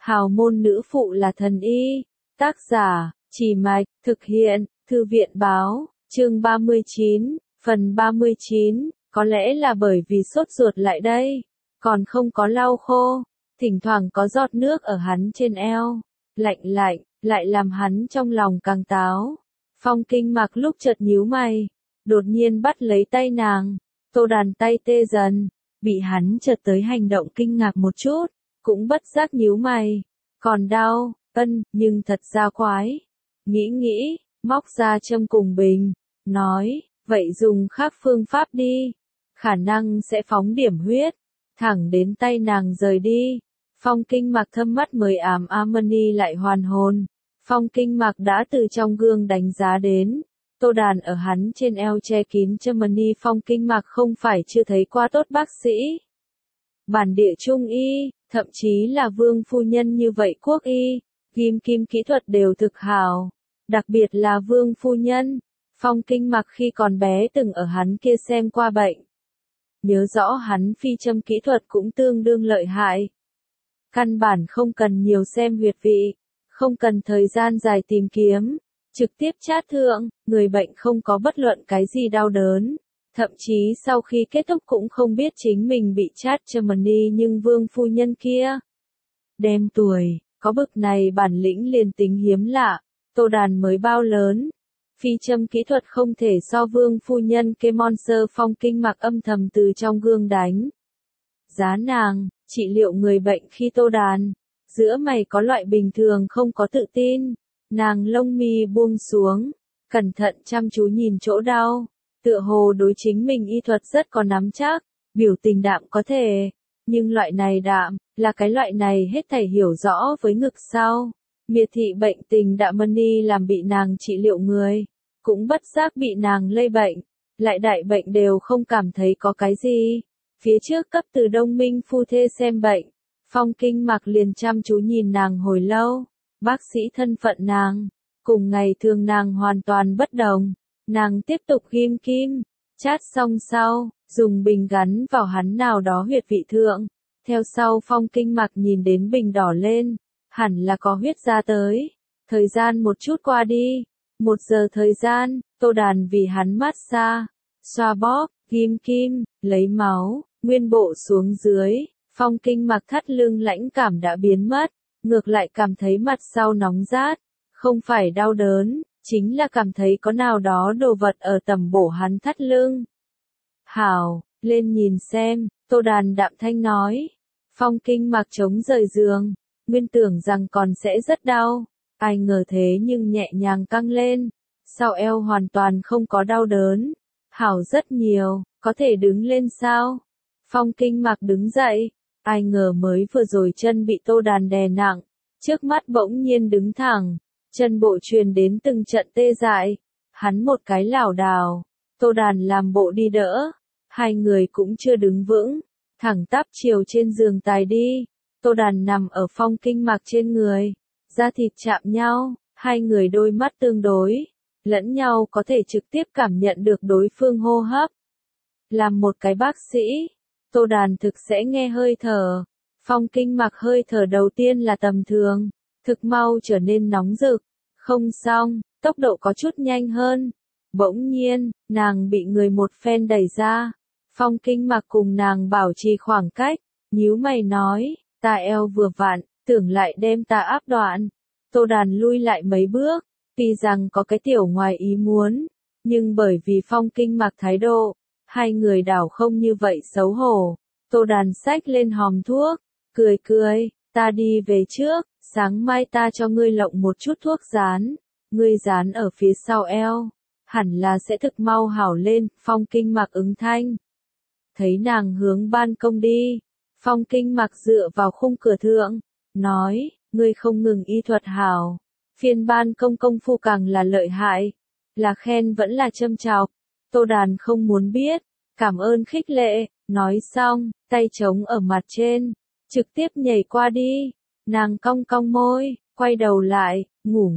Hào môn nữ phụ là thần y. Tác giả, Trì Mạch, thực hiện, Thư viện báo, chương 39, phần 39, có lẽ là bởi vì sốt ruột lại đây, còn không có lau khô, thỉnh thoảng có giọt nước ở hắn trên eo, lạnh lạnh, lại làm hắn trong lòng càng táo. Phong Kinh Mặc lúc chợt nhíu mày, đột nhiên bắt lấy tay nàng, Tô Đàn tay tê dần, bị hắn chợt tới hành động kinh ngạc một chút, cũng bất giác nhíu mày, còn đau, nhưng thật ra khoái. Nghĩ, móc ra châm cùng bình, nói, vậy dùng khác phương pháp đi, khả năng sẽ phóng điểm huyết, thẳng đến tay nàng rời đi. Phong Kinh Mặc thâm mắt mới ám Amani lại hoàn hồn. Phong Kinh Mặc đã từ trong gương đánh giá đến, Tô Đàn ở hắn trên eo che kín châm mani. Phong Kinh Mặc không phải chưa thấy qua tốt bác sĩ bản địa trung y, thậm chí là vương phu nhân như vậy quốc y, kim kỹ thuật đều thực hảo, đặc biệt là vương phu nhân. Phong Kinh Mặc khi còn bé từng ở hắn kia xem qua bệnh, nhớ rõ hắn phi châm kỹ thuật cũng tương đương lợi hại. Căn bản không cần nhiều xem huyệt vị, không cần thời gian dài tìm kiếm, trực tiếp chát thượng, người bệnh không có bất luận cái gì đau đớn. Thậm chí sau khi kết thúc cũng không biết chính mình bị chát châm mani. Nhưng vương phu nhân kia, đem tuổi, có bực này bản lĩnh liền tính hiếm lạ. Tô Đàn mới bao lớn, phi châm kỹ thuật không thể so vương phu nhân kê monster. Phong Kinh Mặc âm thầm từ trong gương đánh giá nàng, trị liệu người bệnh khi Tô Đàn, giữa mày có loại bình thường không có tự tin, nàng lông mi buông xuống, cẩn thận chăm chú nhìn chỗ đau, tựa hồ đối chính mình y thuật rất có nắm chắc, biểu tình đạm có thể, nhưng loại này đạm, là cái loại này hết thảy hiểu rõ với ngực sau. Miệt thị bệnh tình đạm mani làm bị nàng trị liệu người, cũng bất giác bị nàng lây bệnh, lại đại bệnh đều không cảm thấy có cái gì. Phía trước cấp từ Đông Minh phu thê xem bệnh, Phong Kinh Mặc liền chăm chú nhìn nàng hồi lâu, bác sĩ thân phận nàng, cùng ngày thường nàng hoàn toàn bất đồng. Nàng tiếp tục ghim kim, chát xong sau, dùng bình gắn vào hắn nào đó huyệt vị thượng. Theo sau Phong Kinh Mặc nhìn đến bình đỏ lên, hẳn là có huyết ra tới. Thời gian một chút qua đi, 1 giờ thời gian, Tô Đàn vì hắn massage, xoa bóp, ghim kim, lấy máu, nguyên bộ xuống dưới. Phong Kinh Mặc thắt lưng lãnh cảm đã biến mất, ngược lại cảm thấy mặt sau nóng rát, không phải đau đớn, chính là cảm thấy có nào đó đồ vật ở tầm bổ hắn thắt lưng. Hảo, lên nhìn xem, Tô Đàn đạm thanh nói. Phong Kinh Mặc chống rời giường, nguyên tưởng rằng còn sẽ rất đau, ai ngờ thế nhưng nhẹ nhàng căng lên, sau eo hoàn toàn không có đau đớn. Hảo rất nhiều, có thể đứng lên sao? Phong Kinh Mặc đứng dậy, ai ngờ mới vừa rồi chân bị Tô Đàn đè nặng, trước mắt bỗng nhiên đứng thẳng, chân bộ truyền đến từng trận tê dại, hắn một cái lảo đảo, Tô Đàn làm bộ đi đỡ, hai người cũng chưa đứng vững, thẳng tắp chiều trên giường tài đi. Tô Đàn nằm ở Phong Kinh Mặc trên người, da thịt chạm nhau, hai người đôi mắt tương đối, lẫn nhau có thể trực tiếp cảm nhận được đối phương hô hấp. Làm một cái bác sĩ, Tô Đàn thực sẽ nghe hơi thở. Phong Kinh Mặc hơi thở đầu tiên là tầm thường, thực mau trở nên nóng rực, không xong, tốc độ có chút nhanh hơn. Bỗng nhiên, nàng bị người một phen đẩy ra. Phong Kinh Mặc cùng nàng bảo trì khoảng cách, nhíu mày nói, ta eo vừa vặn, tưởng lại đem ta áp đoạn. Tô Đàn lui lại mấy bước, tuy rằng có cái tiểu ngoài ý muốn, nhưng bởi vì Phong Kinh Mặc thái độ, hai người đảo không như vậy xấu hổ. Tô Đàn xách lên hòm thuốc, cười, ta đi về trước, sáng mai ta cho ngươi lộng một chút thuốc dán, ngươi dán ở phía sau eo, hẳn là sẽ thực mau hảo lên. Phong Kinh Mặc ứng thanh. Thấy nàng hướng ban công đi, Phong Kinh Mặc dựa vào khung cửa thượng, nói, ngươi không ngừng y thuật hảo, phiên ban công công phu càng là lợi hại, là khen vẫn là châm chọc. Tô Đàn không muốn biết, cảm ơn khích lệ, nói xong, tay trống ở mặt trên, trực tiếp nhảy qua đi. Nàng cong cong môi, quay đầu lại, ngủ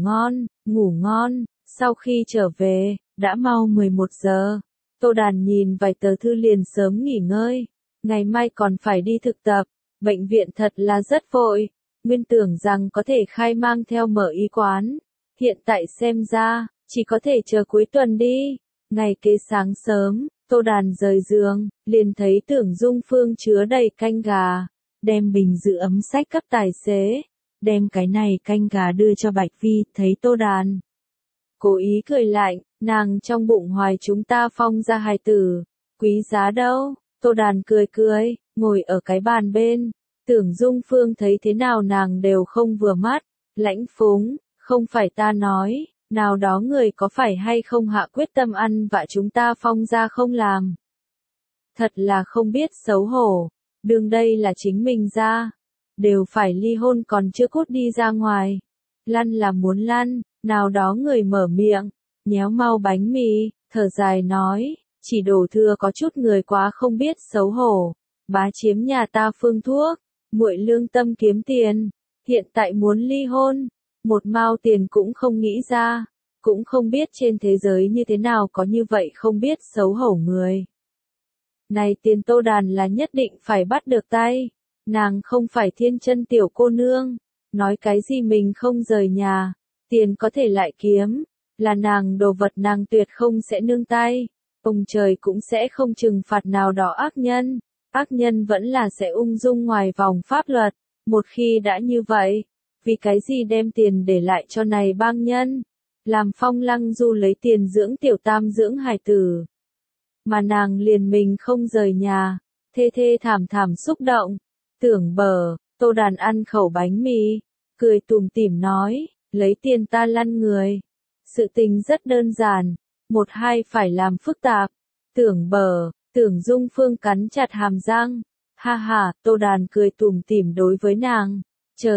ngon. Sau khi trở về, đã mau 11 giờ. Tô Đàn nhìn vài tờ thư liền sớm nghỉ ngơi, ngày mai còn phải đi thực tập, bệnh viện thật là rất vội. nguyên tưởng rằng có thể khai mang theo mở y quán, hiện tại xem ra, chỉ có thể chờ cuối tuần đi. Ngày kế sáng sớm, Tô Đàn rời giường, liền thấy Tưởng Dung Phương chứa đầy canh gà, đem bình giữ ấm sách cấp tài xế, đem cái này canh gà đưa cho Bạch Vi, thấy Tô Đàn. Cố ý cười lạnh, nàng trong bụng hoài chúng ta Phong ra hài tử, quý giá đâu, Tô Đàn cười cười, ngồi ở cái bàn bên, Tưởng Dung Phương thấy thế nào nàng đều không vừa mắt, lãnh phúng, không phải ta nói, nào đó người có phải hay không hạ quyết tâm ăn vạ chúng ta Phong ra không làm. Thật là không biết xấu hổ, đương đây là chính mình ra, đều phải ly hôn còn chưa cút đi ra ngoài. Lăn là muốn lăn, nào đó người mở miệng, nhéo mau bánh mì, thở dài nói, chỉ đổ thừa có chút người quá không biết xấu hổ, bá chiếm nhà ta phương thuốc, muội lương tâm kiếm tiền, hiện tại muốn ly hôn, một mao tiền cũng không nghĩ ra, cũng không biết trên thế giới như thế nào có như vậy không biết xấu hổ người. Này tiền Tô Đàn là nhất định phải bắt được tay, nàng không phải thiên chân tiểu cô nương, nói cái gì mình không rời nhà, tiền có thể lại kiếm, là nàng đồ vật nàng tuyệt không sẽ nương tay, ông trời cũng sẽ không trừng phạt nào đó ác nhân vẫn là sẽ ung dung ngoài vòng pháp luật, một khi đã như vậy, vì cái gì đem tiền để lại cho này bang nhân, làm Phong Lăng Du lấy tiền dưỡng tiểu tam dưỡng hài tử. Mà nàng liền mình không rời nhà, thê thê thảm thảm xúc động, tưởng bờ, Tô Đàn ăn khẩu bánh mì, cười tủm tỉm nói, lấy tiền ta lăn người. Sự tình rất đơn giản, một hai phải làm phức tạp, tưởng bờ, Tưởng Dung Phương cắn chặt hàm răng, ha ha, Tô Đàn cười tủm tỉm đối với nàng, chờ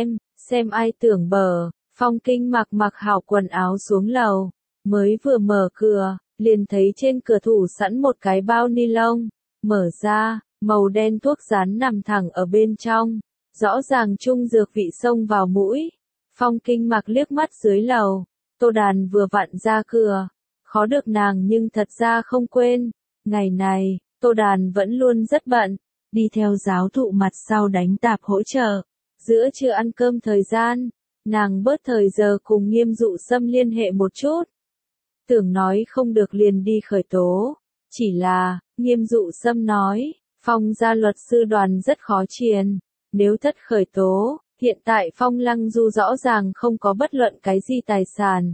xem ai tưởng bờ, Phong Kinh mặc hảo quần áo xuống lầu, mới vừa mở cửa, liền thấy trên cửa thủ sẵn một cái bao ni lông, mở ra, màu đen thuốc rán nằm thẳng ở bên trong, rõ ràng trung dược vị xông vào mũi. Phong Kinh mặc liếc mắt dưới lầu, Tô Đàn vừa vặn ra cửa, khó được nàng nhưng thật ra không quên, ngày này, Tô Đàn vẫn luôn rất bận, đi theo giáo thụ mặt sau đánh tạp hỗ trợ, giữa trưa ăn cơm thời gian, nàng bớt thời giờ cùng Nghiêm Dụ Sâm liên hệ một chút. Tưởng nói không được liền đi khởi tố, chỉ là, Nghiêm Dụ Sâm nói, Phong gia luật sư đoàn rất khó triền, nếu thất khởi tố, hiện tại Phong Lăng Du rõ ràng không có bất luận cái gì tài sản.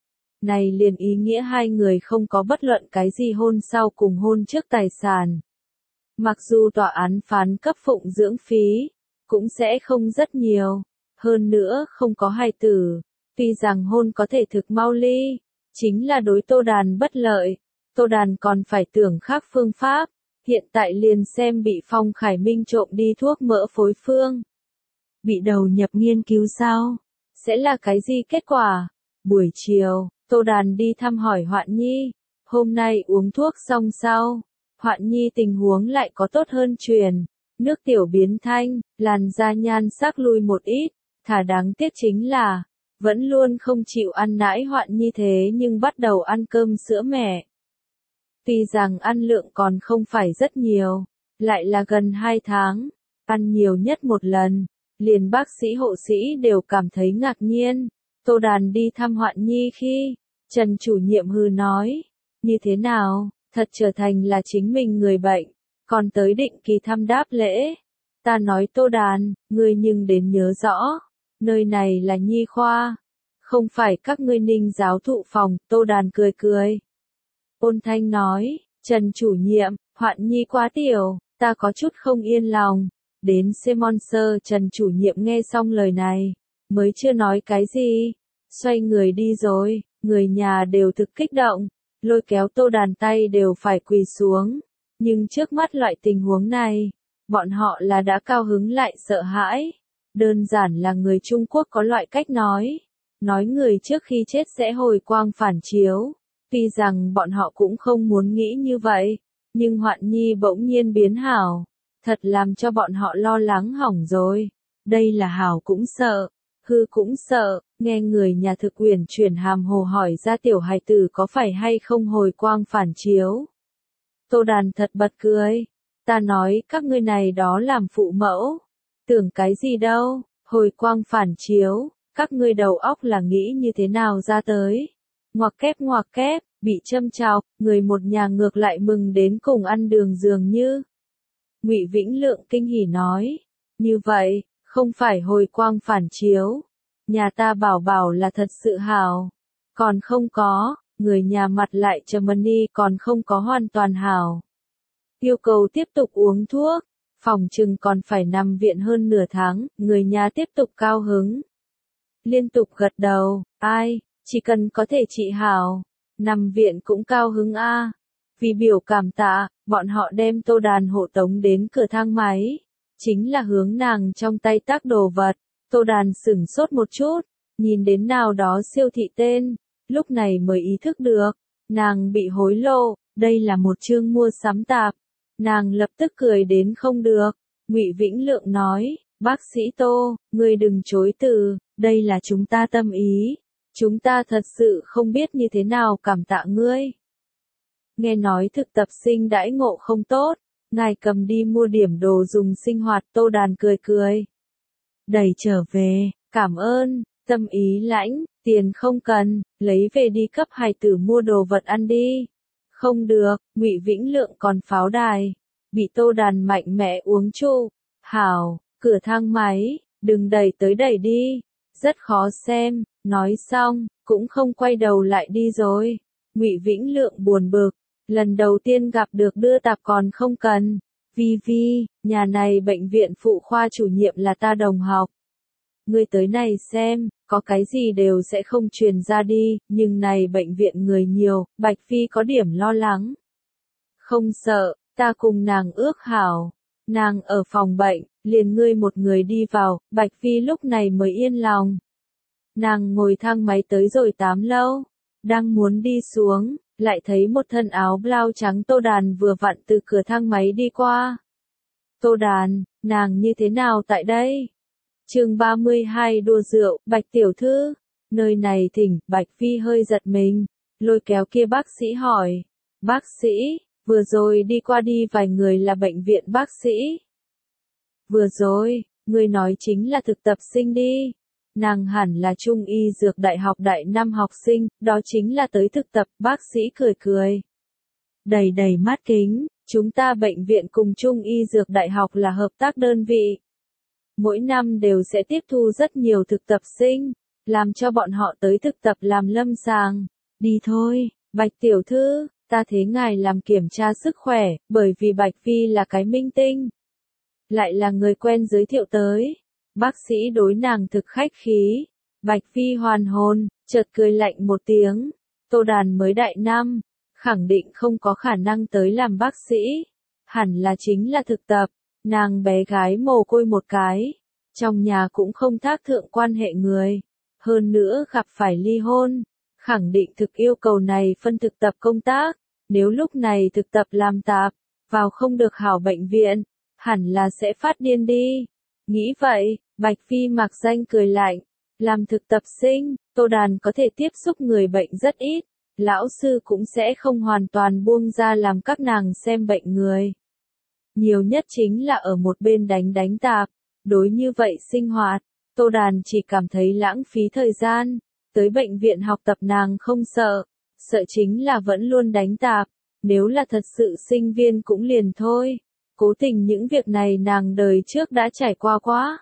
Này liền ý nghĩa hai người không có bất luận cái gì hôn sau cùng hôn trước tài sản. Mặc dù tòa án phán cấp phụng dưỡng phí, cũng sẽ không rất nhiều, hơn nữa không có hài tử, tuy rằng hôn có thể thực mau ly, chính là đối Tô Đàn bất lợi, Tô Đàn còn phải tưởng khác phương pháp, hiện tại liền xem bị Phong Khải Minh trộm đi thuốc mỡ phối phương. Bị đầu nhập nghiên cứu sao? Sẽ là cái gì kết quả? Buổi chiều, Tô Đàn đi thăm hỏi Hoạn Nhi, hôm nay uống thuốc xong sau, Hoạn Nhi tình huống lại có tốt hơn truyền, nước tiểu biến thanh, làn da nhan sắc lui một ít, thả đáng tiếc chính là, vẫn luôn không chịu ăn nãi Hoạn Nhi thế nhưng bắt đầu ăn cơm sữa mẹ. Tuy rằng ăn lượng còn không phải rất nhiều, lại là gần 2 tháng, ăn nhiều nhất một lần, liền bác sĩ hộ sĩ đều cảm thấy ngạc nhiên. Tô Đàn đi thăm Hoạn Nhi khi, Trần chủ nhiệm hừ nói, như thế nào, thật trở thành là chính mình người bệnh, còn tới định kỳ thăm đáp lễ. Ta nói Tô Đàn, ngươi nhưng đến nhớ rõ, nơi này là nhi khoa, không phải các ngươi Ninh giáo thụ phòng. Tô Đàn cười cười. Ôn thanh nói, Trần chủ nhiệm, Hoạn Nhi quá tiểu, ta có chút không yên lòng. Đến Semonser, Trần chủ nhiệm nghe xong lời này, mới chưa nói cái gì, xoay người đi rồi, người nhà đều thực kích động, lôi kéo Tô Đàn tay đều phải quỳ xuống, nhưng trước mắt loại tình huống này, bọn họ là đã cao hứng lại sợ hãi, đơn giản là người Trung Quốc có loại cách nói người trước khi chết sẽ hồi quang phản chiếu, tuy rằng bọn họ cũng không muốn nghĩ như vậy, nhưng Hoạn Nhi bỗng nhiên biến hảo, thật làm cho bọn họ lo lắng hỏng rồi, đây là hảo cũng sợ. Hư cũng sợ, nghe người nhà thực quyền chuyển hàm hồ hỏi ra tiểu hài tử có phải hay không hồi quang phản chiếu. Tô Đàn thật bật cười, ta nói các ngươi này đó làm phụ mẫu, tưởng cái gì đâu, Hồi quang phản chiếu, các ngươi đầu óc là nghĩ như thế nào ra tới? Ngoặc kép, bị châm chọc, người một nhà ngược lại mừng đến cùng ăn đường dường như. Ngụy Vĩnh Lượng kinh hỉ nói, như vậy, không phải hồi quang phản chiếu. Nhà ta bảo bảo là thật sự hảo. Còn không có, người nhà mặt lại trầm đi còn không có hoàn toàn hảo. Yêu cầu tiếp tục uống thuốc, phòng chừng còn phải nằm viện hơn nửa tháng, người nhà tiếp tục cao hứng. Liên tục gật đầu, ai, chỉ cần có thể trị hảo, nằm viện cũng cao hứng a. Vì biểu cảm tạ, bọn họ đem Tô Đàn hộ tống đến cửa thang máy, chính là hướng nàng trong tay tác đồ vật. Tô Đàn sửng sốt một chút, nhìn đến nào đó siêu thị tên, lúc này mới ý thức được, nàng bị hối lộ, đây là một chương mua sắm tạp. Nàng lập tức cười đến không được. Ngụy Vĩnh Lượng nói, bác sĩ Tô, ngươi đừng chối từ, đây là chúng ta tâm ý. Chúng ta thật sự không biết như thế nào cảm tạ ngươi. Nghe nói thực tập sinh đãi ngộ không tốt, ngài cầm đi mua điểm đồ dùng sinh hoạt. Tô Đàn cười cười. Đẩy trở về, cảm ơn, tâm ý lãnh, tiền không cần, lấy về đi cấp hài tử mua đồ vật ăn đi. Không được, Ngụy Vĩnh Lượng còn pháo đài, bị Tô Đàn mạnh mẽ uống chu. Hảo, cửa thang máy, đừng đẩy tới đẩy đi, rất khó xem. Nói xong, cũng không quay đầu lại đi rồi. Ngụy Vĩnh Lượng buồn bực, lần đầu tiên gặp được đưa tạp còn không cần. Vi Vi, nhà này bệnh viện phụ khoa chủ nhiệm là ta đồng học. Ngươi tới này xem, có cái gì đều sẽ không truyền ra đi, nhưng này bệnh viện người nhiều, Bạch Phi có điểm lo lắng. Không sợ, ta cùng nàng ước hảo. Nàng ở phòng bệnh, liền ngươi một người đi vào, Bạch Phi lúc này mới yên lòng. Nàng ngồi thang máy tới rồi 8 lâu, đang muốn đi xuống, lại thấy một thân áo blau trắng Tô Đàn vừa vặn từ cửa thang máy đi qua. Tô Đàn, nàng như thế nào tại đây? Chương 32 đua rượu, Bạch tiểu thư, nơi này thỉnh. Bạch Phi hơi giật mình, lôi kéo kia bác sĩ hỏi. Bác sĩ, vừa rồi đi qua đi vài người là bệnh viện bác sĩ. Vừa rồi, người nói chính là thực tập sinh đi. Nàng hẳn là Trung y dược đại học đại năm học sinh, đó chính là tới thực tập. Bác sĩ cười cười. Đầy đầy mắt kính, chúng ta bệnh viện cùng Trung y dược đại học là hợp tác đơn vị. Mỗi năm đều sẽ tiếp thu rất nhiều thực tập sinh, làm cho bọn họ tới thực tập làm lâm sàng. Đi thôi, Bạch tiểu thư, ta thế ngài làm kiểm tra sức khỏe, bởi vì Bạch Phi là cái minh tinh. Lại là người quen giới thiệu tới. Bác sĩ đối nàng thực khách khí. Bạch Phi hoàn hồn, chợt cười lạnh một tiếng. Tô Đàn mới đại năm, khẳng định không có khả năng tới làm bác sĩ. Hẳn là chính là thực tập. Nàng bé gái mồ côi một cái. Trong nhà cũng không thác thượng quan hệ người. Hơn nữa gặp phải ly hôn. Khẳng định thực yêu cầu này phân thực tập công tác. Nếu lúc này thực tập làm tạp, vào không được hảo bệnh viện, hẳn là sẽ phát điên đi. Nghĩ vậy, Bạch Phi mặc danh cười lạnh. Làm thực tập sinh, Tô Đàn có thể tiếp xúc người bệnh rất ít. Lão sư cũng sẽ không hoàn toàn buông ra làm các nàng xem bệnh người. Nhiều nhất chính là ở một bên đánh tạp. Đối như vậy sinh hoạt, Tô Đàn chỉ cảm thấy lãng phí thời gian. Tới bệnh viện học tập nàng không sợ. Sợ chính là vẫn luôn đánh tạp. Nếu là thật sự sinh viên cũng liền thôi. Cố tình những việc này nàng đời trước đã trải qua quá.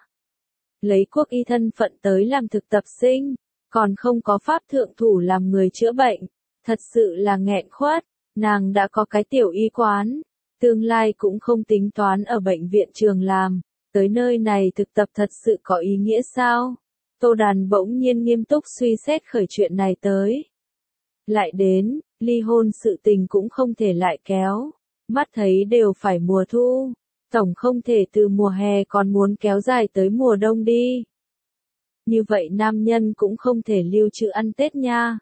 Lấy quốc y thân phận tới làm thực tập sinh, còn không có pháp thượng thủ làm người chữa bệnh. Thật sự là nghẹn khuất, nàng đã có cái tiểu y quán. Tương lai cũng không tính toán ở bệnh viện trường làm. Tới nơi này thực tập thật sự có ý nghĩa sao? Tô Đàn bỗng nhiên nghiêm túc suy xét khởi chuyện này tới. Lại đến, ly hôn sự tình cũng không thể lại kéo. Mắt thấy đều phải mùa thu, tổng không thể từ mùa hè còn muốn kéo dài tới mùa đông đi. Như vậy nam nhân cũng không thể lưu trữ ăn Tết nha.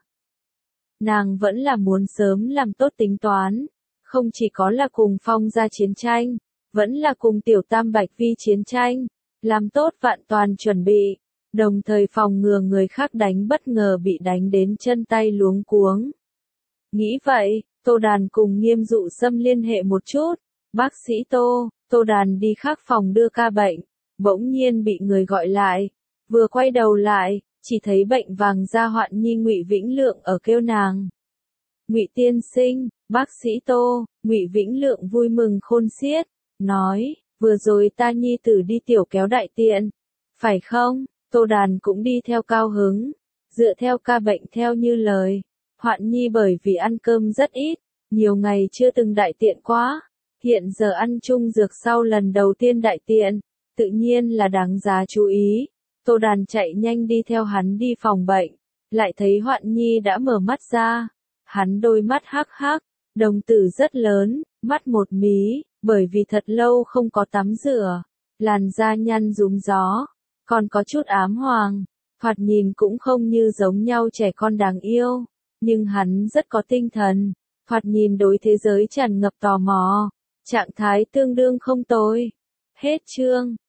Nàng vẫn là muốn sớm làm tốt tính toán, không chỉ có là cùng Phong ra chiến tranh, vẫn là cùng Tiểu Tam Bạch Vi chiến tranh, làm tốt vạn toàn chuẩn bị, đồng thời phòng ngừa người khác đánh bất ngờ bị đánh đến chân tay luống cuống. Nghĩ vậy, Tô Đàn cùng Nghiêm Dụ Sâm liên hệ một chút. Bác sĩ Tô Đàn đi khác phòng đưa ca bệnh, bỗng nhiên bị người gọi lại. Vừa quay đầu lại, chỉ thấy bệnh vàng da Hoạn Nhi Ngụy Vĩnh Lượng ở kêu nàng. Ngụy tiên sinh, bác sĩ Tô. Ngụy Vĩnh Lượng vui mừng khôn xiết, nói, vừa rồi ta nhi tử đi tiểu kéo đại tiện, phải không? Tô Đàn cũng đi theo cao hứng, dựa theo ca bệnh theo như lời. Hoạn Nhi bởi vì ăn cơm rất ít, nhiều ngày chưa từng đại tiện quá, hiện giờ ăn chung dược sau lần đầu tiên đại tiện, tự nhiên là đáng giá chú ý. Tô Đàn chạy nhanh đi theo hắn đi phòng bệnh, lại thấy Hoạn Nhi đã mở mắt ra. Hắn đôi mắt hắc hắc, đồng tử rất lớn, mắt một mí, bởi vì thật lâu không có tắm rửa, làn da nhăn rúm gió, còn có chút ám hoàng, thoạt nhìn cũng không như giống nhau trẻ con đáng yêu, nhưng hắn rất có tinh thần, thoạt nhìn đối thế giới tràn ngập tò mò, trạng thái tương đương không tồi. Hết chương.